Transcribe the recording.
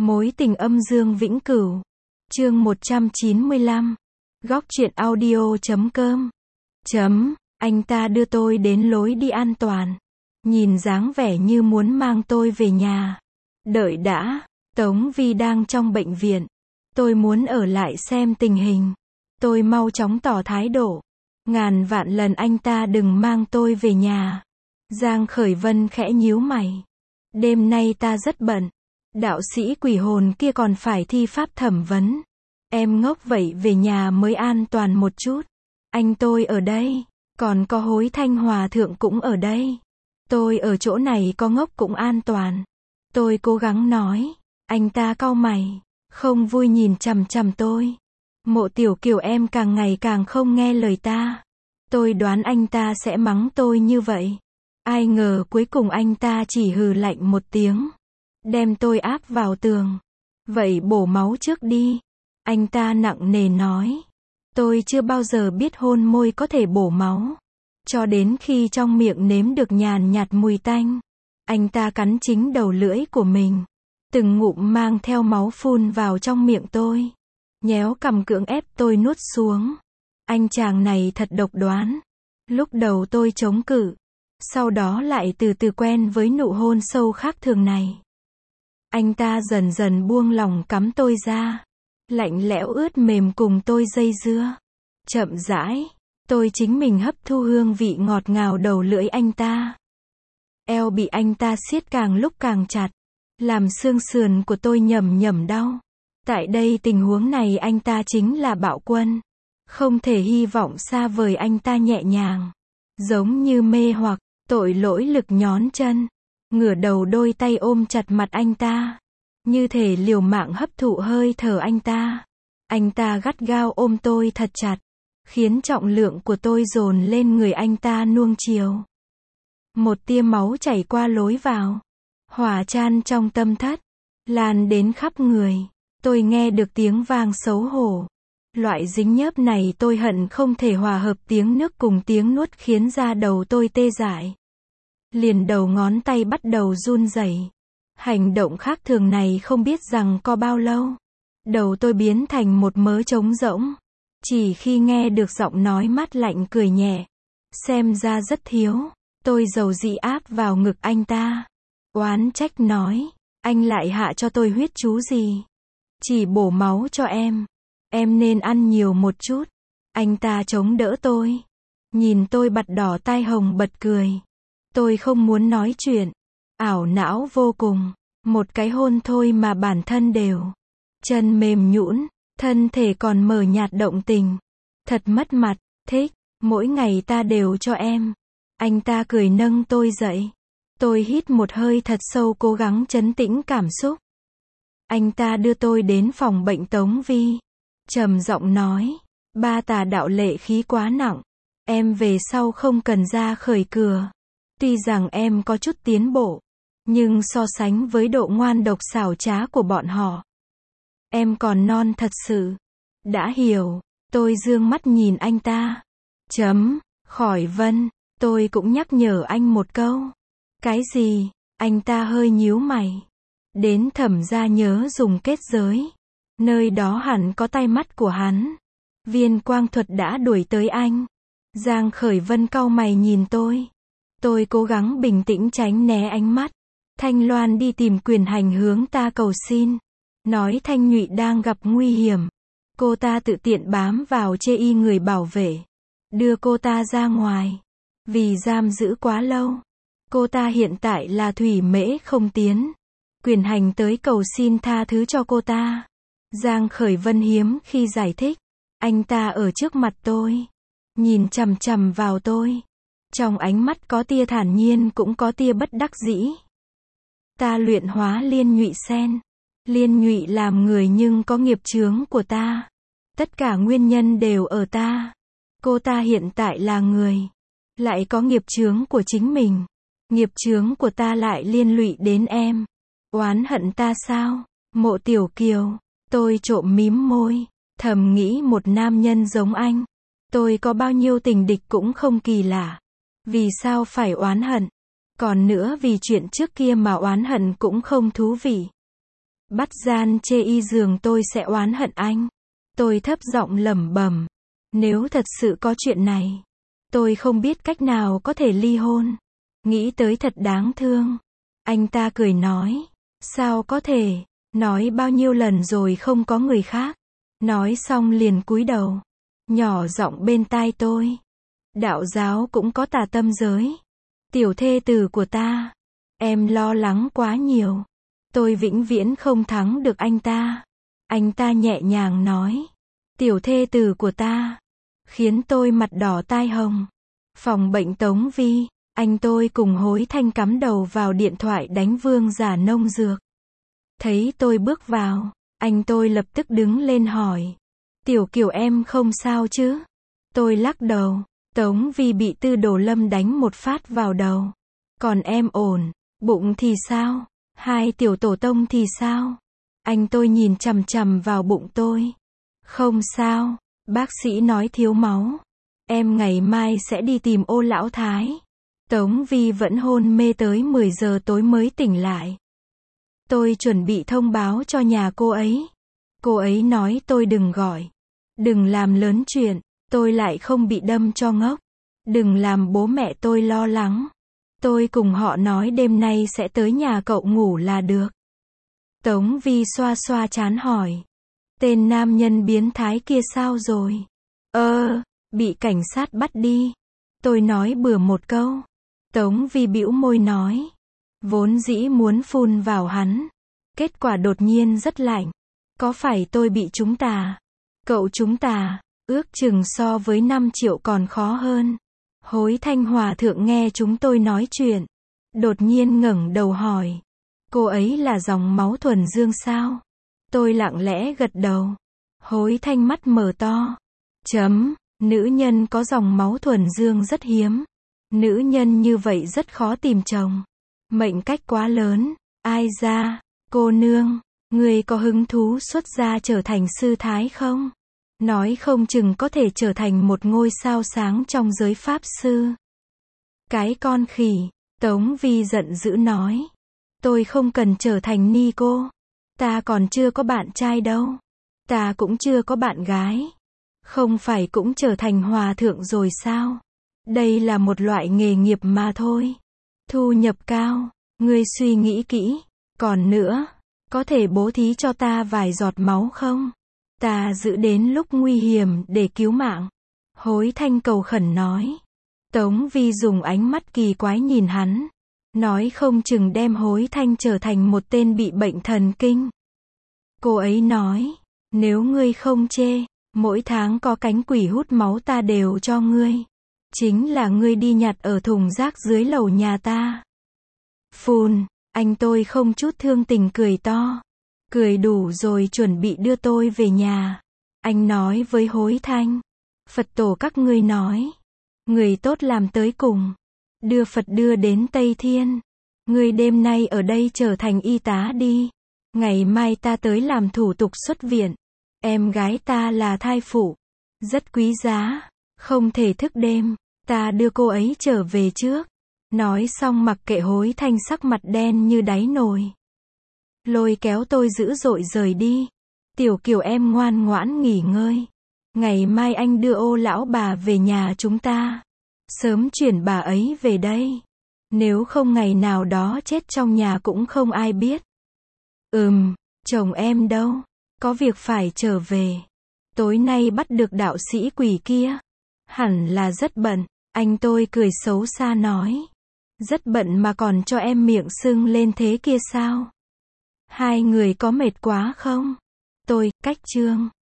Mối tình âm dương vĩnh cửu. Chương 195. Góc truyện audio.com. Anh ta đưa tôi đến lối đi an toàn. Nhìn dáng vẻ như muốn mang tôi về nhà. Đợi đã, Tống Vi đang trong bệnh viện. Tôi muốn ở lại xem tình hình. Tôi mau chóng tỏ thái độ. Ngàn vạn lần anh ta đừng mang tôi về nhà. Giang Khởi Vân khẽ nhíu mày. Đêm nay ta rất bận. Đạo sĩ quỷ hồn kia còn phải thi pháp thẩm vấn. Em ngốc vậy về nhà mới an toàn một chút. Anh tôi ở đây. Còn có Hối Thanh Hòa thượng cũng ở đây. Tôi ở chỗ này có ngốc cũng an toàn. Tôi cố gắng nói. Anh ta cau mày. Không vui nhìn chằm chằm tôi. Mộ Tiểu Kiều em càng ngày càng không nghe lời ta. Tôi đoán anh ta sẽ mắng tôi như vậy. Ai ngờ cuối cùng anh ta chỉ hừ lạnh một tiếng. Đem tôi áp vào tường. Vậy bổ máu trước đi. Anh ta nặng nề nói. Tôi chưa bao giờ biết hôn môi có thể bổ máu. Cho đến khi trong miệng nếm được nhàn nhạt mùi tanh. Anh ta cắn chính đầu lưỡi của mình. Từng ngụm mang theo máu phun vào trong miệng tôi. Nhéo cằm cưỡng ép tôi nuốt xuống. Anh chàng này thật độc đoán. Lúc đầu tôi chống cự. Sau đó lại từ từ quen với nụ hôn sâu khác thường này. Anh ta dần dần buông lỏng cắm tôi ra. Lạnh lẽo ướt mềm cùng tôi dây dưa. Chậm rãi, tôi chính mình hấp thu hương vị ngọt ngào đầu lưỡi anh ta. Eo bị anh ta siết càng lúc càng chặt. Làm xương sườn của tôi nhầm nhầm đau. Tại đây tình huống này anh ta chính là bạo quân. Không thể hy vọng xa vời anh ta nhẹ nhàng. Giống như mê hoặc, tội lỗi lực nhón chân. Ngửa đầu đôi tay ôm chặt mặt anh ta. Như thể liều mạng hấp thụ hơi thở anh ta. Anh ta gắt gao ôm tôi thật chặt. Khiến trọng lượng của tôi dồn lên người anh ta nuông chiều. Một tia máu chảy qua lối vào. Hòa chan trong tâm thất. Lan đến khắp người. Tôi nghe được tiếng vang xấu hổ. Loại dính nhớp này tôi hận không thể hòa hợp tiếng nước cùng tiếng nuốt khiến da đầu tôi tê dại. Liền đầu ngón tay bắt đầu run rẩy. Hành động khác thường này không biết rằng có bao lâu. Đầu tôi biến thành một mớ trống rỗng. Chỉ khi nghe được giọng nói mát lạnh cười nhẹ. Xem ra rất thiếu. Tôi dầu dĩ áp vào ngực anh ta. Oán trách nói. Anh lại hạ cho tôi huyết chú gì? Chỉ bổ máu cho em. Em nên ăn nhiều một chút. Anh ta chống đỡ tôi. Nhìn tôi bật đỏ tai hồng bật cười. Tôi không muốn nói chuyện. Ảo não vô cùng. Một cái hôn thôi mà bản thân đều. Chân mềm nhũn, thân thể còn mờ nhạt động tình. Thật mất mặt, thích. Mỗi ngày ta đều cho em. Anh ta cười nâng tôi dậy. Tôi hít một hơi thật sâu cố gắng trấn tĩnh cảm xúc. Anh ta đưa tôi đến phòng bệnh Tống Vi. Trầm giọng nói. Ba tà đạo lệ khí quá nặng. Em về sau không cần ra khởi cửa. Tuy rằng em có chút tiến bộ. Nhưng so sánh với độ ngoan độc xảo trá của bọn họ. Em còn non thật sự. Đã hiểu. Tôi dương mắt nhìn anh ta. Khỏi Vân. Tôi cũng nhắc nhở anh một câu. Cái gì? Anh ta hơi nhíu mày. Đến Thẩm gia nhớ dùng kết giới. Nơi đó hẳn có tay mắt của hắn. Viên quang thuật đã đuổi tới anh. Giang Khởi Vân cau mày nhìn tôi. Tôi cố gắng bình tĩnh tránh né ánh mắt. Thanh Loan đi tìm Quyền Hành hướng ta cầu xin. Nói Thanh Nhụy đang gặp nguy hiểm. Cô ta tự tiện bám vào chê y người bảo vệ. Đưa cô ta ra ngoài. Vì giam giữ quá lâu. Cô ta hiện tại là thủy mễ không tiến. Quyền Hành tới cầu xin tha thứ cho cô ta. Giang Khởi Vân hiếm khi giải thích. Anh ta ở trước mặt tôi. Nhìn chằm chằm vào tôi. Trong ánh mắt có tia thản nhiên cũng có tia bất đắc dĩ. Ta luyện hóa Liên Nhụy Sen. Liên Nhụy làm người nhưng có nghiệp chướng của ta. Tất cả nguyên nhân đều ở ta. Cô ta hiện tại là người. Lại có nghiệp chướng của chính mình. Nghiệp chướng của ta lại liên lụy đến em. Oán hận ta sao? Mộ Tiểu Kiều. Tôi trộm mím môi. Thầm nghĩ một nam nhân giống anh. Tôi có bao nhiêu tình địch cũng không kỳ lạ. Vì sao phải oán hận? Còn nữa vì chuyện trước kia mà oán hận cũng không thú vị. Bắt gian chê y giường tôi sẽ oán hận anh. Tôi thấp giọng lẩm bẩm. Nếu thật sự có chuyện này, tôi không biết cách nào có thể ly hôn. Nghĩ tới thật đáng thương. Anh ta cười nói. Sao có thể, nói bao nhiêu lần rồi không có người khác. Nói xong liền cúi đầu, nhỏ giọng bên tai tôi. Đạo giáo cũng có tà tâm giới. Tiểu thê tử của ta, em lo lắng quá nhiều. Tôi vĩnh viễn không thắng được anh ta. Anh ta nhẹ nhàng nói. Tiểu thê tử của ta, khiến tôi mặt đỏ tai hồng. Phòng bệnh Tống Vi, anh tôi cùng Hối Thanh cắm đầu vào điện thoại đánh Vương Giả Nông Dược. Thấy tôi bước vào, anh tôi lập tức đứng lên hỏi. Tiểu Kiều em không sao chứ? Tôi lắc đầu. Tống Vi bị Tư Đồ Lâm đánh một phát vào đầu. Còn em ổn. Bụng thì sao? Hai tiểu tổ tông thì sao? Anh tôi nhìn chằm chằm vào bụng tôi. Không sao. Bác sĩ nói thiếu máu. Em ngày mai sẽ đi tìm Ô lão thái. Tống Vi vẫn hôn mê tới 10 giờ tối mới tỉnh lại. Tôi chuẩn bị thông báo cho nhà cô ấy. Cô ấy nói tôi đừng gọi. Đừng làm lớn chuyện. Tôi lại không bị đâm cho ngốc. Đừng làm bố mẹ tôi lo lắng. Tôi cùng họ nói đêm nay sẽ tới nhà cậu ngủ là được. Tống Vi xoa xoa trán hỏi. Tên nam nhân biến thái kia sao rồi? Bị cảnh sát bắt đi. Tôi nói bừa một câu. Tống Vi bĩu môi nói. Vốn dĩ muốn phun vào hắn. Kết quả đột nhiên rất lạnh. Có phải tôi bị trúng tà? Cậu trúng tà, ước chừng so với 5 triệu còn khó hơn. Hối Thanh hòa thượng nghe chúng tôi nói chuyện. Đột nhiên ngẩng đầu hỏi. Cô ấy là dòng máu thuần dương sao? Tôi lặng lẽ gật đầu. Hối Thanh mắt mở to. Nữ nhân có dòng máu thuần dương rất hiếm. Nữ nhân như vậy rất khó tìm chồng. Mệnh cách quá lớn. Ai ra, cô nương, người có hứng thú xuất gia trở thành sư thái không? Nói không chừng có thể trở thành một ngôi sao sáng trong giới pháp sư. Cái con khỉ, Tống Vi giận dữ nói. Tôi không cần trở thành ni cô. Ta còn chưa có bạn trai đâu. Ta cũng chưa có bạn gái. Không phải cũng trở thành hòa thượng rồi sao? Đây là một loại nghề nghiệp mà thôi. Thu nhập cao, ngươi suy nghĩ kỹ. Còn nữa, có thể bố thí cho ta vài giọt máu không? Ta giữ đến lúc nguy hiểm để cứu mạng. Hối Thanh cầu khẩn nói. Tống Vi dùng ánh mắt kỳ quái nhìn hắn. Nói không chừng đem Hối Thanh trở thành một tên bị bệnh thần kinh. Cô ấy nói. Nếu ngươi không chê, mỗi tháng có cánh quỷ hút máu ta đều cho ngươi. Chính là ngươi đi nhặt ở thùng rác dưới lầu nhà ta. Phùn, anh tôi không chút thương tình cười to. Cười đủ rồi chuẩn bị đưa tôi về nhà. Anh nói với Hối Thanh. Phật tổ các ngươi nói. Người tốt làm tới cùng. Đưa Phật đưa đến Tây Thiên. Ngươi đêm nay ở đây trở thành y tá đi. Ngày mai ta tới làm thủ tục xuất viện. Em gái ta là thai phụ. Rất quý giá. Không thể thức đêm. Ta đưa cô ấy trở về trước. Nói xong mặc kệ Hối Thanh sắc mặt đen như đáy nồi. Lôi kéo tôi dữ dội rời đi. Tiểu Kiều em ngoan ngoãn nghỉ ngơi. Ngày mai anh đưa Ô lão bà về nhà chúng ta. Sớm chuyển bà ấy về đây. Nếu không ngày nào đó chết trong nhà cũng không ai biết. Chồng em đâu? Có việc phải trở về. Tối nay bắt được đạo sĩ quỷ kia. Hẳn là rất bận. Anh tôi cười xấu xa nói. Rất bận mà còn cho em miệng sưng lên thế kia sao? Hai người có mệt quá không? Tôi, cách chương.